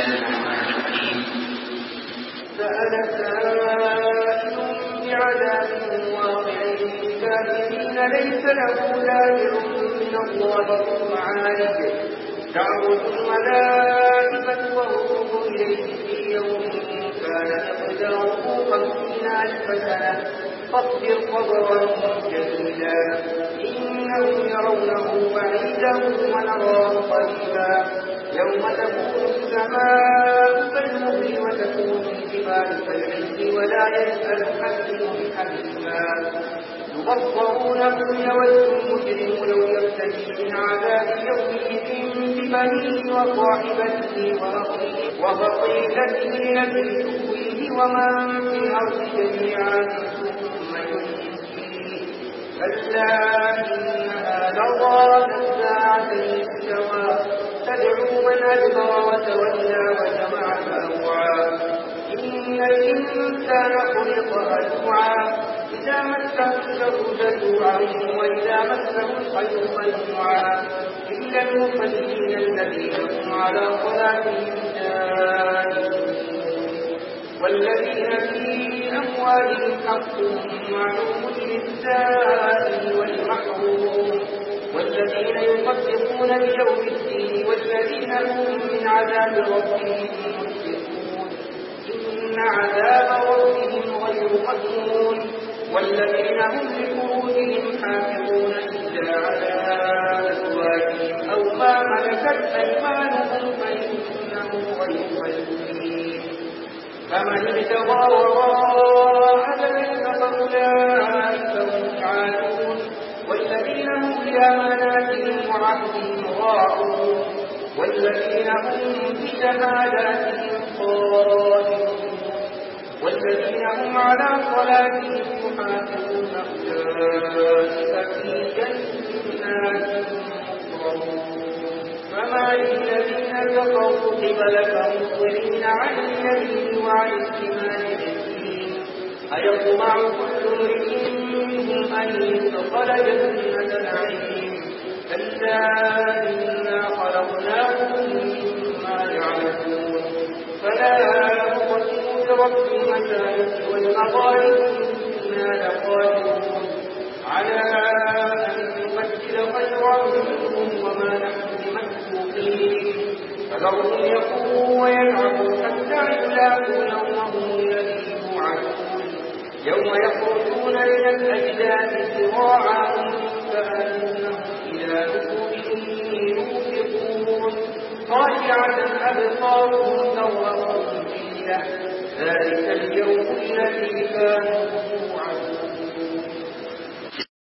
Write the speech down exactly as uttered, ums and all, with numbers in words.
سأل سائل بعذاب واقع للكافرين ليس له دافع من الله ذو معارج تعرج الملائكة والروح إليه في يوم كان مقداره خمسين ألف سنة فاصبر صبرا جميلا إنهم يرونه بعيدا ونراه قريبا يوم تكون السماء كالمهل وتكون الجبال كالعهن ولا يسأل حميم حميما يبصرونهم يود المجرم لو يفتدي من عذاب يومئذ ببنيه وصاحبته وفصيلته التي تؤويه ومن في الأرض جميعا ثم ينجيه كلا إنها لظى نزاعة للشوى تدعو من أدبر وتولى وجمع فأوعى إن الإنسان خلق هلوعا إذا مسه الشر جزوعا وإذا مسه الخير منوعا إلا المصلين الذين هم على صلاتهم دائمون والذين في أموالهم حق معلوم للسائل والمحروم والذين يصدقون بيوم الدين والذين هم من عذاب ربهم مشفقون إن عذاب ربهم غير مأمون والذين هم لفروجهم حافظون إلا على أزواجهم أو ما ملكت أيمانهم فإنه غير ملومين فمن ابتغى وراء ذلك فأولئك هم العادون والذين هم لأماناتهم وعهدهم راعون والذين هم بشهاداتهم قائمون والذين هم على صلاتهم يحافظون أولئك في جنات مكرمون فما للذين كفروا قبلك مهطعين عن اليمين وعن الشمال عزين أيطمع كل امرئ منهم أن يدخل جنة نعيم كلا إنا خلقناهم مما يعلمون فلا أقسم برب المشارق والمغارب إنا لقادرون على أن نبدل خيرا منهم وما نحن بمسبوقين فذرهم يقوموا ويلعبوا حتى يلاقوا يومهم الذي يوعدون يوم يخرجون من الأجداث سراعا كأنهم إلى نصب يوفقون خاشعة أبصارهم ترهقهم ذلة ذلك اليوم الذي كانوا